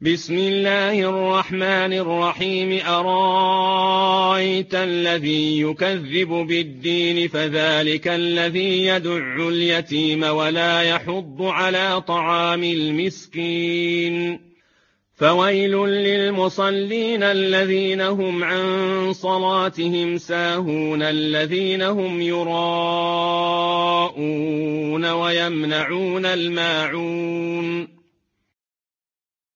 بسم الله الرحمن الرحيم أرايت الذي يكذب بالدين فذلك الذي يدع اليتيم ولا يحض على طعام المسكين فويل للمصلين الذين هم عن صلاتهم ساهون الذين هم يراءون ويمنعون الماعون